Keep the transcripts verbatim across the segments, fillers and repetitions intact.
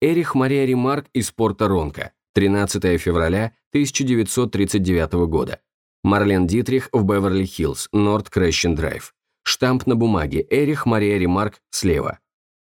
Эрих Мария Ремарк из порта Ронка, тринадцатое февраля тысяча девятьсот тридцать девятого года. Марлен Дитрих в Беверли-Хиллз, Норд Крещен Драйв. Штамп на бумаге, Эрих Мария Ремарк слева.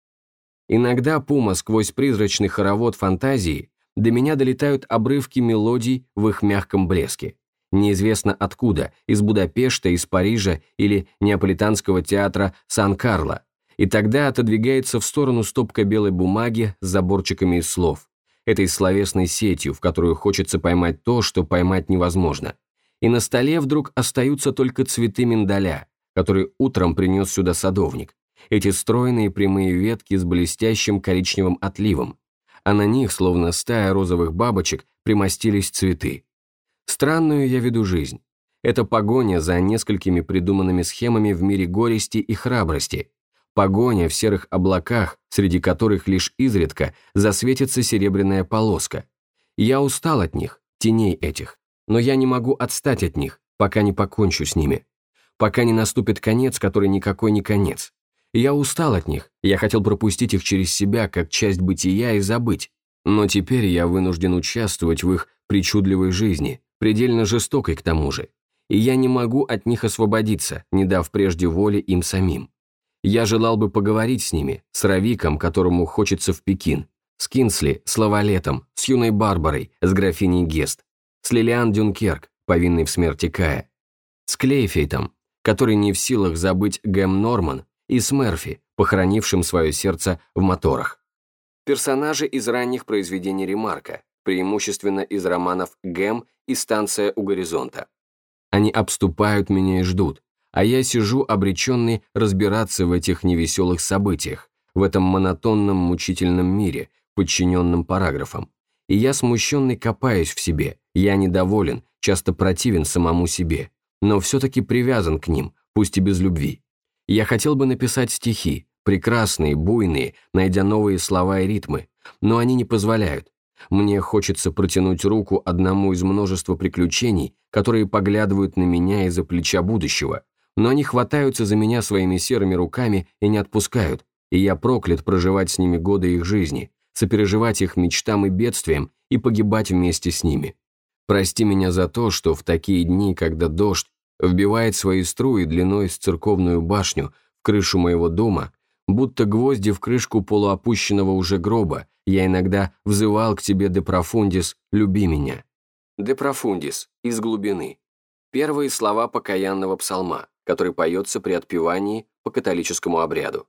Иногда, пума сквозь призрачный хоровод фантазии, до меня долетают обрывки мелодий в их мягком блеске. Неизвестно откуда, из Будапешта, из Парижа или Неаполитанского театра Сан-Карло. И тогда отодвигается в сторону стопка белой бумаги с заборчиками из слов, этой словесной сетью, в которую хочется поймать то, что поймать невозможно. И на столе вдруг остаются только цветы миндаля, которые утром принес сюда садовник, эти стройные прямые ветки с блестящим коричневым отливом, а на них, словно стая розовых бабочек, примостились цветы. Странную я веду жизнь. Это погоня за несколькими придуманными схемами в мире горести и храбрости, погоня в серых облаках, среди которых лишь изредка засветится серебряная полоска. Я устал от них, теней этих, но я не могу отстать от них, пока не покончу с ними, пока не наступит конец, который никакой не конец. Я устал от них, я хотел пропустить их через себя, как часть бытия, и забыть, но теперь я вынужден участвовать в их причудливой жизни, предельно жестокой к тому же, и я не могу от них освободиться, не дав прежде воли им самим. Я желал бы поговорить с ними, с Равиком, которому хочется в Пекин, с Кинсли, с Лавалетом, с юной Барбарой, с графиней Гест, с Лилиан Дюнкерк, повинной в смерти Кая, с Клейфейтом, который не в силах забыть Гэм Норман, и с Мерфи, похоронившим свое сердце в моторах. Персонажи из ранних произведений Ремарка, преимущественно из романов «Гэм» и «Станция у горизонта». Они обступают меня и ждут, а я сижу обреченный разбираться в этих невеселых событиях, в этом монотонном мучительном мире, подчиненном параграфам. И я смущенный копаюсь в себе, я недоволен, часто противен самому себе, но все-таки привязан к ним, пусть и без любви. Я хотел бы написать стихи, прекрасные, буйные, найдя новые слова и ритмы, но они не позволяют. Мне хочется протянуть руку одному из множества приключений, которые поглядывают на меня из-за плеча будущего, но они хватаются за меня своими серыми руками и не отпускают, и я проклят проживать с ними годы их жизни, сопереживать их мечтам и бедствиям и погибать вместе с ними. Прости меня за то, что в такие дни, когда дождь вбивает свои струи длиной с церковную башню в крышу моего дома, будто гвозди в крышку полуопущенного уже гроба, я иногда взывал к тебе де профундис «люби меня». Де профундис, из глубины. Первые слова покаянного псалма, который поется при отпевании по католическому обряду.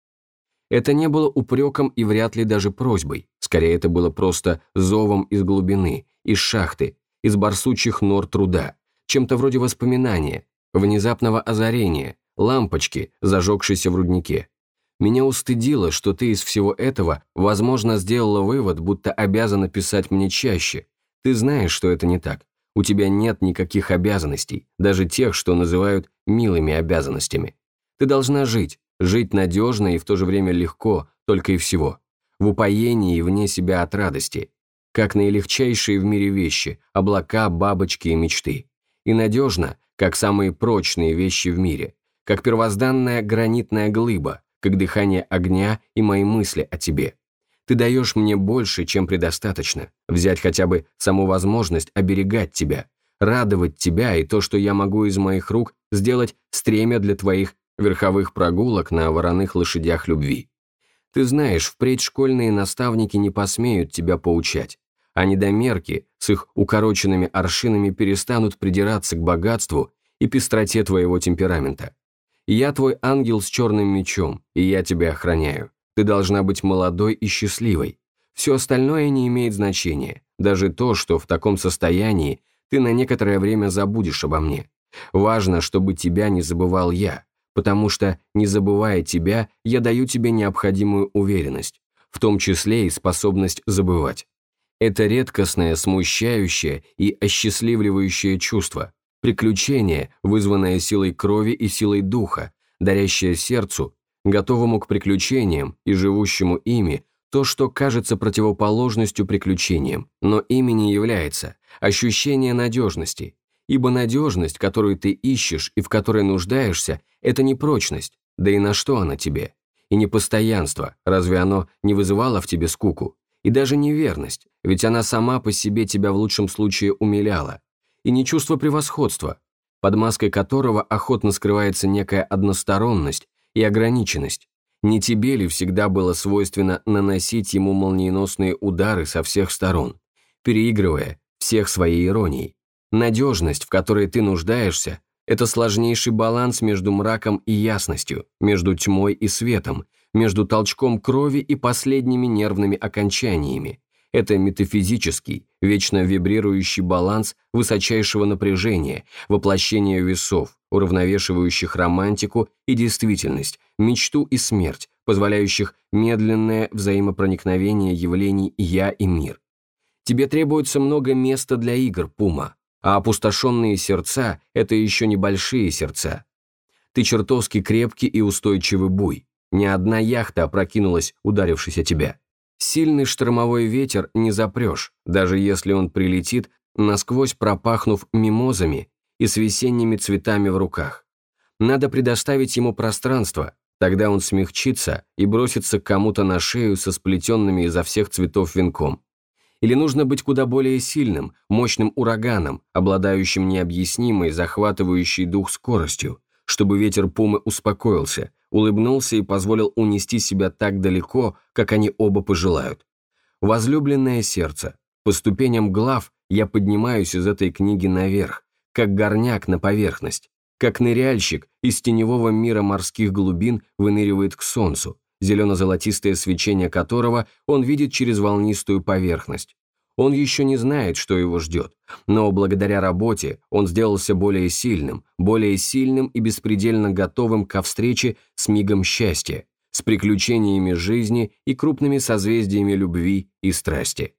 Это не было упреком и вряд ли даже просьбой, скорее это было просто зовом из глубины, из шахты, из барсучьих нор труда, чем-то вроде воспоминания, внезапного озарения, лампочки, зажегшейся в руднике. Меня устыдило, что ты из всего этого, возможно, сделала вывод, будто обязана писать мне чаще. Ты знаешь, что это не так. У тебя нет никаких обязанностей, даже тех, что называют милыми обязанностями. Ты должна жить, жить надежно и в то же время легко, только и всего. В упоении и вне себя от радости. Как наилегчайшие в мире вещи, облака, бабочки и мечты. И надежно, как самые прочные вещи в мире, как первозданная гранитная глыба, как дыхание огня и мои мысли о тебе. Ты даешь мне больше, чем предостаточно, взять хотя бы саму возможность оберегать тебя, радовать тебя и то, что я могу из моих рук сделать стремя для твоих верховых прогулок на вороных лошадях любви. Ты знаешь, впредь школьные наставники не посмеют тебя поучать, а недомерки с их укороченными аршинами перестанут придираться к богатству и пестроте твоего темперамента. Я твой ангел с черным мечом, и я тебя охраняю. Ты должна быть молодой и счастливой. Все остальное не имеет значения, даже то, что в таком состоянии ты на некоторое время забудешь обо мне. Важно, чтобы тебя не забывал я, потому что, не забывая тебя, я даю тебе необходимую уверенность, в том числе и способность забывать. Это редкостное, смущающее и осчастливливающее чувство, приключение, вызванное силой крови и силой духа, дарящее сердцу, готовому к приключениям и живущему ими, то, что кажется противоположностью приключениям, но ими не является, ощущение надежности, ибо надежность, которую ты ищешь и в которой нуждаешься, это не прочность, да и на что она тебе, и не постоянство, разве оно не вызывало в тебе скуку, И даже не верность, ведь она сама по себе тебя в лучшем случае умиляла. И не чувство превосходства, под маской которого охотно скрывается некая односторонность и ограниченность. Не тебе ли всегда было свойственно наносить ему молниеносные удары со всех сторон, переигрывая всех своей иронией? Надежность, в которой ты нуждаешься, это сложнейший баланс между мраком и ясностью, между тьмой и светом, между толчком крови и последними нервными окончаниями. Это метафизический, вечно вибрирующий баланс высочайшего напряжения, воплощение весов, уравновешивающих романтику и действительность, мечту и смерть, позволяющих медленное взаимопроникновение явлений «я» и «мир». Тебе требуется много места для игр, Пума, а опустошенные сердца – это еще небольшие сердца. Ты чертовски крепкий и устойчивый буй. Ни одна яхта опрокинулась, ударившись о тебя. Сильный штормовой ветер не запрешь, даже если он прилетит, насквозь пропахнув мимозами и с весенними цветами в руках. Надо предоставить ему пространство, тогда он смягчится и бросится к кому-то на шею со сплетенными изо всех цветов венком. Или нужно быть куда более сильным, мощным ураганом, обладающим необъяснимой, захватывающей дух скоростью, чтобы ветер Пумы успокоился, улыбнулся и позволил унести себя так далеко, как они оба пожелают. Возлюбленное сердце, по ступеням глав я поднимаюсь из этой книги наверх, как горняк на поверхность, как ныряльщик из теневого мира морских глубин выныривает к солнцу, зелено-золотистое свечение которого он видит через волнистую поверхность. Он еще не знает, что его ждет, но благодаря работе он сделался более сильным, более сильным и беспредельно готовым ко встрече с мигом счастья, с приключениями жизни и крупными созвездиями любви и страсти.